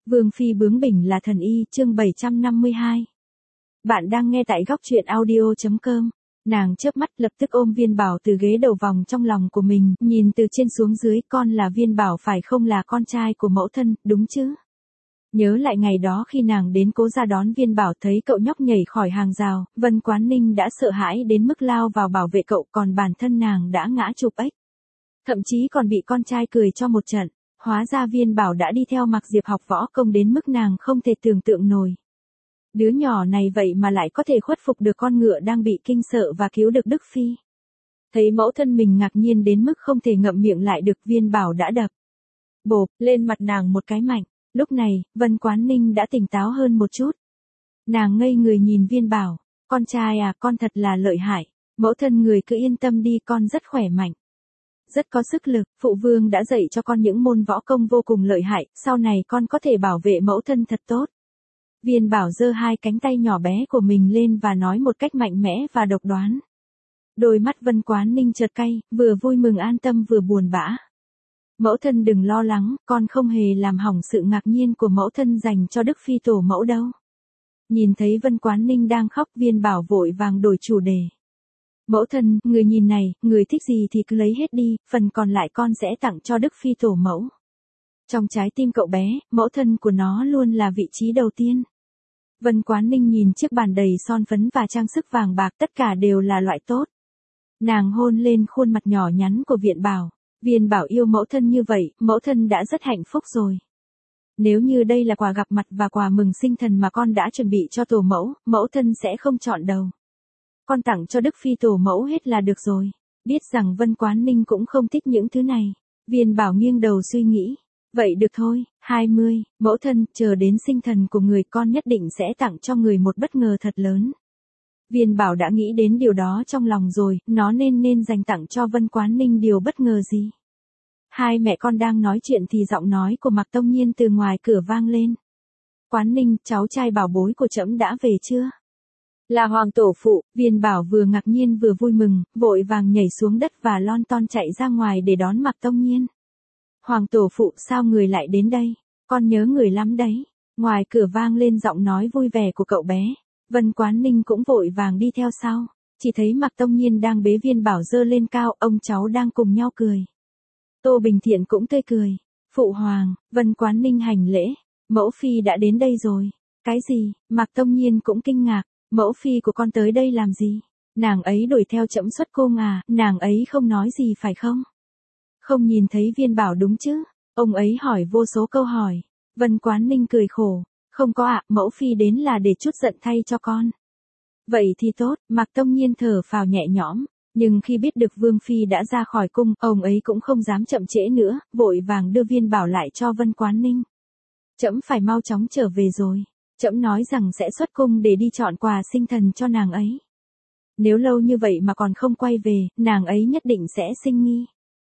Vương phi bướng bỉnh là thần y, chương 752. Bạn đang nghe tại góc truyện audio.com. Nàng chớp mắt lập tức ôm Viên Bảo từ ghế đầu vòng trong lòng của mình, nhìn từ trên xuống dưới, con là Viên Bảo phải không, là con trai của mẫu thân, đúng chứ? Nhớ lại ngày đó khi nàng đến Cố gia đón Viên Bảo, thấy cậu nhóc nhảy khỏi hàng rào, Vân Quán Ninh đã sợ hãi đến mức lao vào bảo vệ cậu, còn bản thân nàng đã ngã chụp ếch. Thậm chí còn bị con trai cười cho một trận. Hóa ra Viên Bảo đã đi theo Mạc Diệp học võ công đến mức nàng không thể tưởng tượng nổi. Đứa nhỏ này vậy mà lại có thể khuất phục được con ngựa đang bị kinh sợ và cứu được Đức Phi. Thấy mẫu thân mình ngạc nhiên đến mức không thể ngậm miệng lại được, Viên Bảo đã đập bộp lên mặt nàng một cái mạnh. Lúc này, Vân Quán Ninh đã tỉnh táo hơn một chút. Nàng ngây người nhìn Viên Bảo, con trai à, con thật là lợi hại. Mẫu thân người cứ yên tâm đi, con rất khỏe mạnh. Rất có sức lực, phụ vương đã dạy cho con những môn võ công vô cùng lợi hại, sau này con có thể bảo vệ mẫu thân thật tốt. Viên Bảo giơ hai cánh tay nhỏ bé của mình lên và nói một cách mạnh mẽ và độc đoán. Đôi mắt Vân Quán Ninh chợt cay, vừa vui mừng an tâm vừa buồn bã. Mẫu thân đừng lo lắng, con không hề làm hỏng sự ngạc nhiên của mẫu thân dành cho Đức Phi tổ mẫu đâu. Nhìn thấy Vân Quán Ninh đang khóc, Viên Bảo vội vàng đổi chủ đề. Mẫu thân, người nhìn này, người thích gì thì cứ lấy hết đi, phần còn lại con sẽ tặng cho Đức Phi tổ mẫu. Trong trái tim cậu bé, mẫu thân của nó luôn là vị trí đầu tiên. Vân Quán Ninh nhìn chiếc bàn đầy son phấn và trang sức vàng bạc, tất cả đều là loại tốt. Nàng hôn lên khuôn mặt nhỏ nhắn của Viên Bảo. Viên Bảo yêu mẫu thân như vậy, mẫu thân đã rất hạnh phúc rồi. Nếu như đây là quà gặp mặt và quà mừng sinh thần mà con đã chuẩn bị cho tổ mẫu, mẫu thân sẽ không chọn đâu. Con tặng cho Đức Phi tổ mẫu hết là được rồi. Biết rằng Vân Quán Ninh cũng không thích những thứ này. Viên Bảo nghiêng đầu suy nghĩ. Vậy được thôi, 20, mẫu thân, chờ đến sinh thần của người con nhất định sẽ tặng cho người một bất ngờ thật lớn. Viên Bảo đã nghĩ đến điều đó trong lòng rồi, nó nên dành tặng cho Vân Quán Ninh điều bất ngờ gì. Hai mẹ con đang nói chuyện thì giọng nói của Mạc Tông Nhiên từ ngoài cửa vang lên. Quán Ninh, cháu trai bảo bối của trẫm đã về chưa? Là Hoàng tổ phụ. Viên Bảo vừa ngạc nhiên vừa vui mừng, vội vàng nhảy xuống đất và lon ton chạy ra ngoài để đón Mạc Tông Nhiên. Hoàng tổ phụ, sao người lại đến đây? Con nhớ người lắm đấy. Ngoài cửa vang lên giọng nói vui vẻ của cậu bé. Vân Quán Ninh cũng vội vàng đi theo sau. Chỉ thấy Mạc Tông Nhiên đang bế Viên Bảo giơ lên cao, ông cháu đang cùng nhau cười. Tô Bình Thiện cũng tươi cười. Phụ hoàng. Vân Quán Ninh hành lễ. Mẫu phi đã đến đây rồi. Cái gì? Mạc Tông Nhiên cũng kinh ngạc. Mẫu phi của con tới đây làm gì? Nàng ấy đuổi theo trẫm xuất cung à? Nàng ấy không nói gì phải không? Không nhìn thấy Viên Bảo đúng chứ? Ông ấy hỏi vô số câu hỏi. Vân Quán Ninh cười khổ. Không có ạ, mẫu phi đến là để trút giận thay cho con. Vậy thì tốt. Mạc Tông Nhiên thở phào nhẹ nhõm. Nhưng khi biết được Vương phi đã ra khỏi cung, ông ấy cũng không dám chậm trễ nữa, vội vàng đưa Viên Bảo lại cho Vân Quán Ninh. Trẫm phải mau chóng trở về rồi. Trẫm nói rằng sẽ xuất cung để đi chọn quà sinh thần cho nàng ấy. Nếu lâu như vậy mà còn không quay về, nàng ấy nhất định sẽ sinh nghi.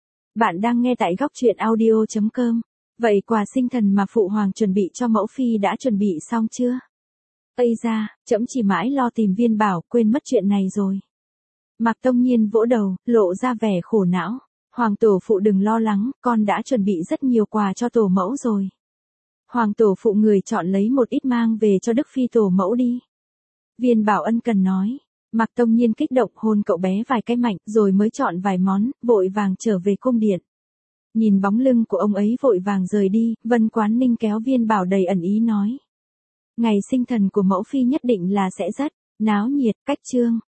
Bạn đang nghe tại góc truyện audio.com. Vậy quà sinh thần mà phụ hoàng chuẩn bị cho mẫu phi đã chuẩn bị xong chưa? Ây da, trẫm chỉ mãi lo tìm Viên Bảo, quên mất chuyện này rồi. Mạc Tông Nhiên vỗ đầu, lộ ra vẻ khổ não. Hoàng tổ phụ đừng lo lắng, con đã chuẩn bị rất nhiều quà cho tổ mẫu rồi. Hoàng tổ phụ người chọn lấy một ít mang về cho Đức Phi tổ mẫu đi. Viên Bảo ân cần nói. Mạc Tông Nhiên kích động hôn cậu bé vài cái mạnh rồi mới chọn vài món, vội vàng trở về cung điện. Nhìn bóng lưng của ông ấy vội vàng rời đi, Vân Quán Ninh kéo Viên Bảo đầy ẩn ý nói. Ngày sinh thần của mẫu phi nhất định là sẽ rất náo nhiệt. Cách chương